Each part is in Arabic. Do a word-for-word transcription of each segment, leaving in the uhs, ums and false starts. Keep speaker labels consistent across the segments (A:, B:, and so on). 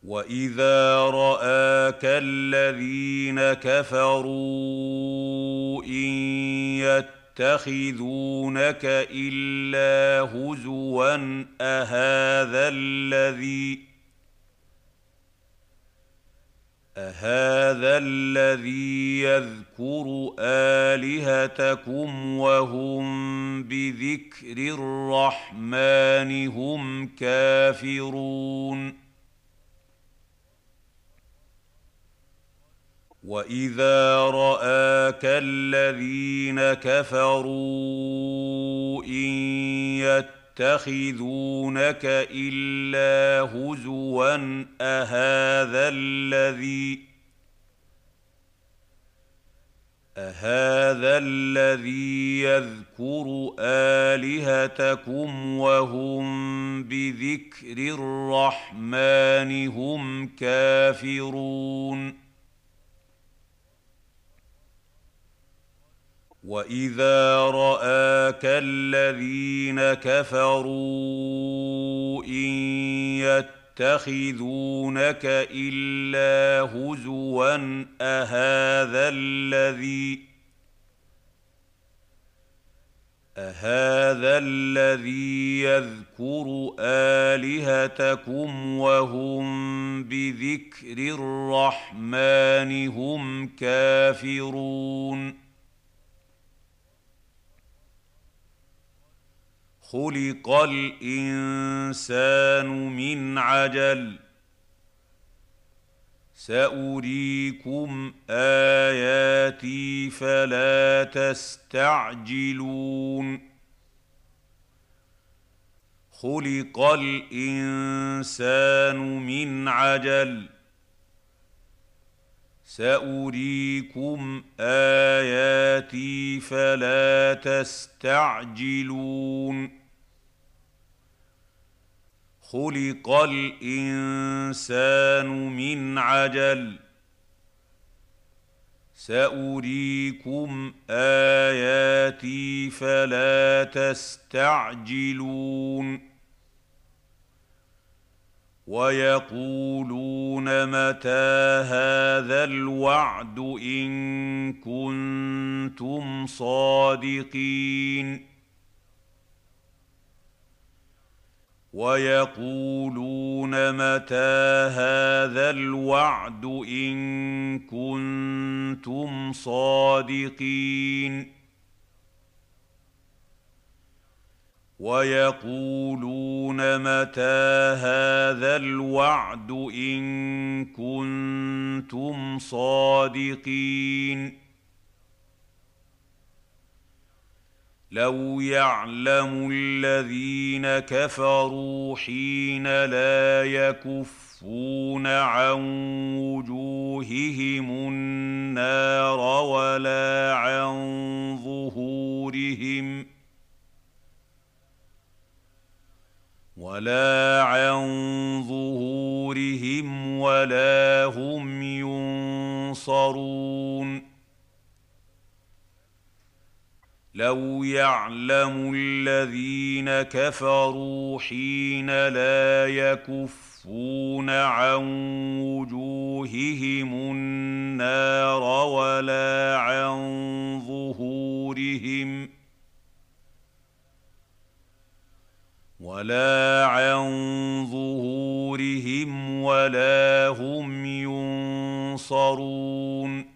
A: وإذا رآك الذين كفروا إن يتخذونك إلا هزوا أهذا الذي أهذا الذي يذكر آلهتكم وهم بذكر الرحمن هم كافرون وإذا رآك الذين كفروا إن يتخذونك إلا هزوا أهذا الذي أهذا الذي يذكر آلهتكم وهم بذكر الرحمن هم كافرون وإذا رآك الذين كفروا إن يتخذونك إلا هزوا أهذا الذي أهذا الذي يذكر آلهتكم وهم بذكر الرحمن هم كافرون خلق الإنسان من عجل سأريكم آياتي فلا تستعجلون خلق الإنسان من عجل سأريكم آياتي فلا تستعجلون خلق الإنسان من عجل سأريكم آياتي فلا تستعجلون ويقولون متى هذا الوعد إن كنتم صادقين ويقولون متى هذا الوعد إن كنتم صادقين ويقولون متى هذا الوعد إن كنتم صادقين لو يعلم الذين كفروا حين لا يكفون عن وجوههم النار ولا عن ظهورهم ولا عن ظهورهم ولا هم ينصرون لو يعلم الذين كفروا حين لا يكفون عن وجوههم النار ولا عن ظهورهم ولا عن ظهورهم ولا هم ينصرون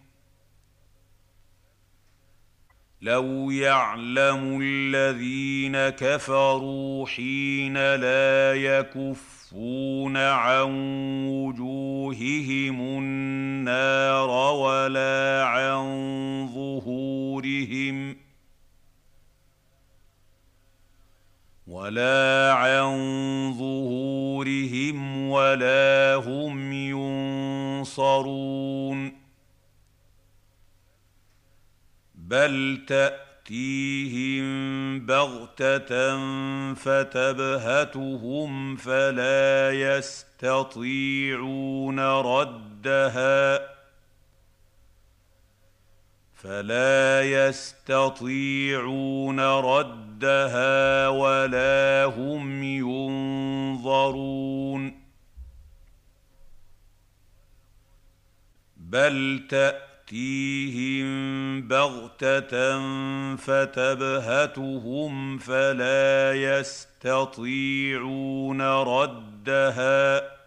A: لو يعلم الذين كفروا حين لا يكفون عن وجوههم النار ولا عن ظهورهم ولا عن ظهورهم ولا هم ينصرون بل تأتيهم بغتة فتبهتهم فلا يستطيعون ردها فلا يستطيعون ردها ولا هم ينظرون بل تأتيهم بغتة فتبهتهم فلا يستطيعون ردها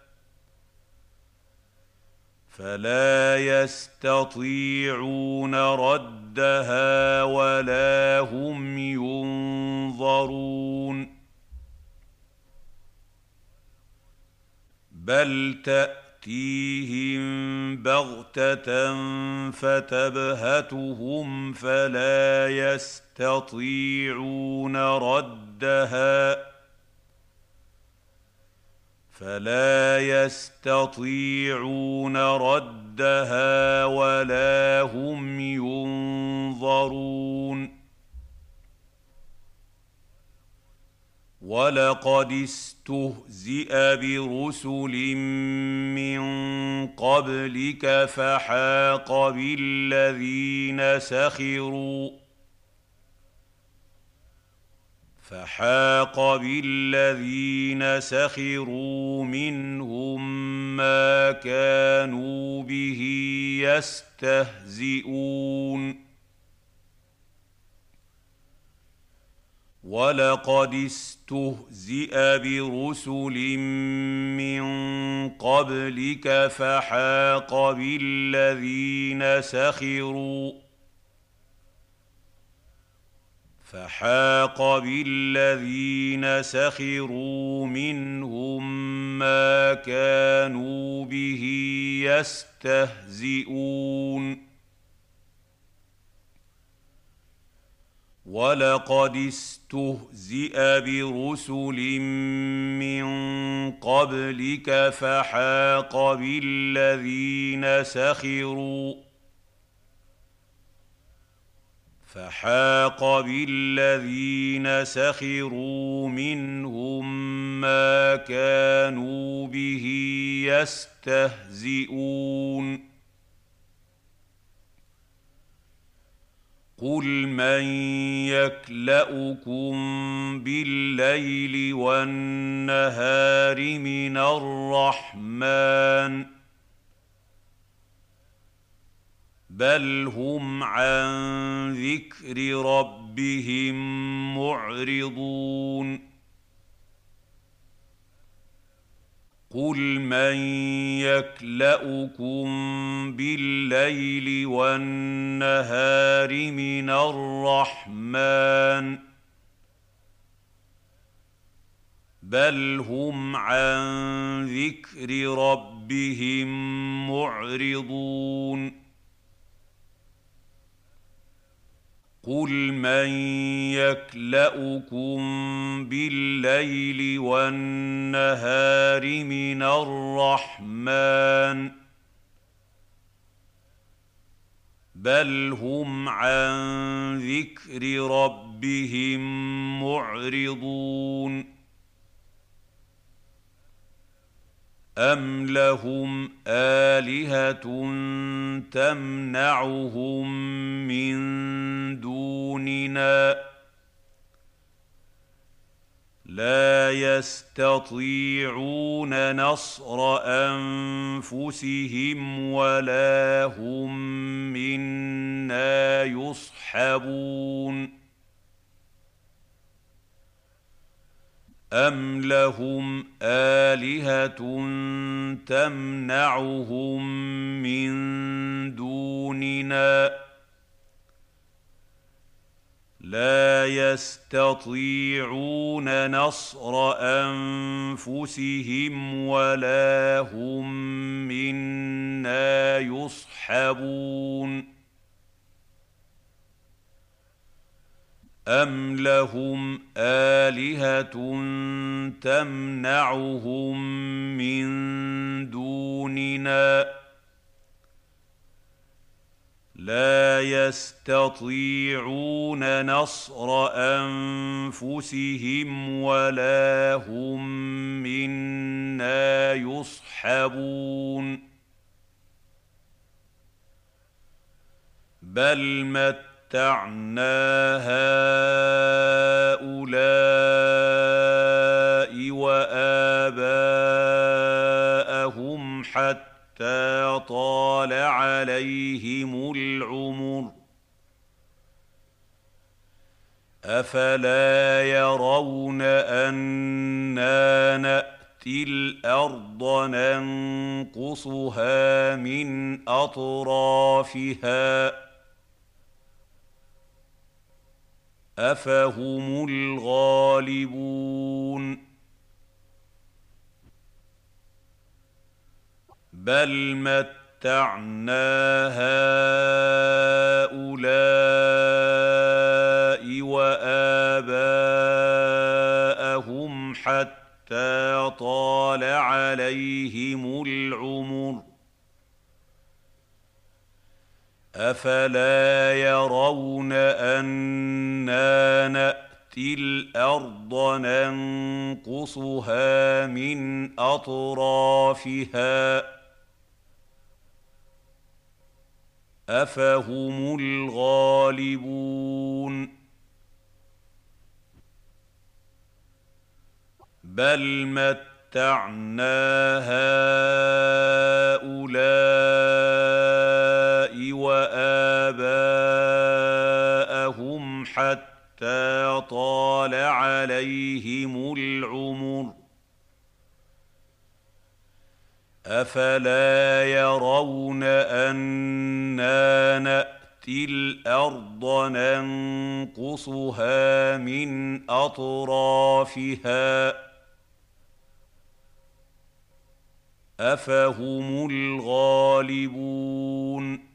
A: فلا يستطيعون ردها ولا هم ينظرون بل تأتيهم بغتة فتبهتهم فلا يستطيعون ردها فلا يستطيعون ردها ولا هم ينظرون ولقد استهزئ برسل من قبلك فحاق بالذين سخروا فحاق بالذين سخروا منهم ما كانوا به يستهزئون ولقد استهزئ برسل من قبلك فحاق بالذين سخروا فحاق بالذين سخروا منهم ما كانوا به يستهزئون ولقد استهزئ برسل من قبلك فحاق بالذين سخروا فحاق بالذين سخروا منهم ما كانوا به يستهزئون قل من يكلؤكم بالليل والنهار من الرحمن بل هم عن ذكر ربهم معرضون قل من يكلؤكم بالليل والنهار من الرحمن بل هم عن ذكر ربهم معرضون قل من يكلؤكم بالليل والنهار من الرحمن بل هم عن ذكر ربهم معرضون أم لهم آلهة تمنعهم من دوننا لا يستطيعون نصر أنفسهم ولا هم منا يصحبون أم لهم آلهة تمنعهم من دوننا لا يستطيعون نصر أنفسهم ولا هم منا يصحبون أم لهم آلهة تمنعهم من دوننا لا يستطيعون نصر أنفسهم ولا هم منا يصحبون بل متعنا هؤلاء وآباءهم حتى حتى طال عليهم العمر أفلا يرون أنا نأتي الأرض ننقصها من أطرافها أفهم الغالبون بل متعنا هؤلاء وآباءهم حتى طال عليهم العمر أفلا يرون أنا نأتي الأرض ننقصها من أطرافها أفهم الغالبون بل متعنا هؤلاء وآباءهم حتى طال عليهم العمر أفلا يرون أنا نأتي الأرض ننقصها من أطرافها أفهم الغالبون